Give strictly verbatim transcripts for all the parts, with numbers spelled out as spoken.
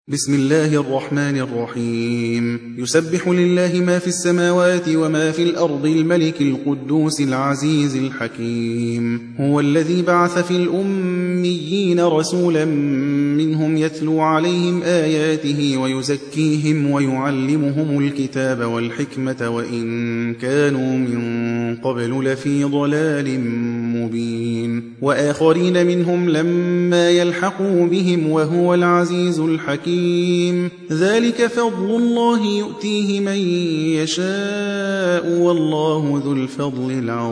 بسم الله الرحمن الرحيم يسبح لله ما في السماوات وما في الأرض الملك القدوس العزيز الحكيم هو الذي بعث في الأميين رسولا منهم يتلو عليهم آياته ويزكيهم ويعلمهم الكتاب والحكمة وإن كانوا من قبل لفي ضلال مبين وآخرين منهم لما يلحقوا بهم وهو العزيز الحكيم ذلك فضل الله يؤتيه من يشاء والله ذو الفضل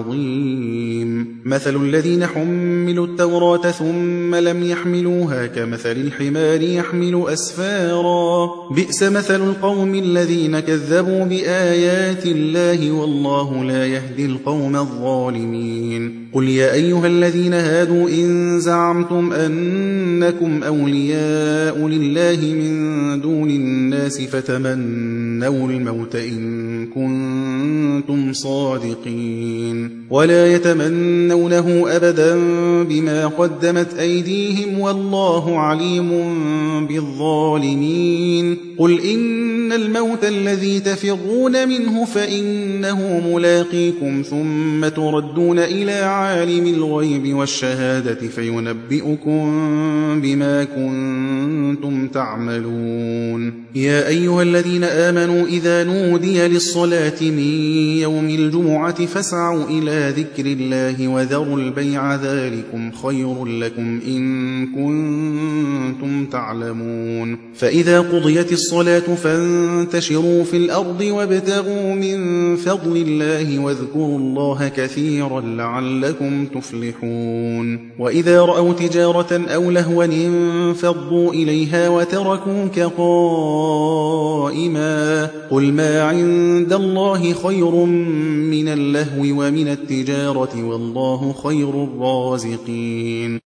العظيم مثل الذين حملوا التوراة ثم لم يحملوها كمثل الحمار يحمل أسفارا بئس مثل القوم الذين كذبوا بآيات الله والله لا يهدي القوم الظالمين قل يا أيها الذين هادوا إن زعمتم أنكم أولياء لله من دون الناس فتمنوا الموت إن كنتم صادقين ولا يتمنونه أبدا بما قدمت أيديهم والله عليم بالظالمين قل إن الموت الذي تفرون منه فإنه ملاقيكم ثم تردون إلى عالم الغيب والشهادة فينبئكم بما كنتم تعملون يا أيها الذين آمنوا إذا نودي للصلاة من يوم الجمعة فاسعوا إلى ذكر الله وذروا البيع ذلكم خير لكم إن كنتم تعلمون فإذا قضيت الصلاة فانتشروا في الأرض وابتغوا من فضل الله واذكروا الله كثيرا لعلكم تفلحون وإذا رأوا تجارة أو لهوا انفضوا إليها وتركوك قائما قل ما عند الله خير من اللهو ومن التجارة والله خير الرازقين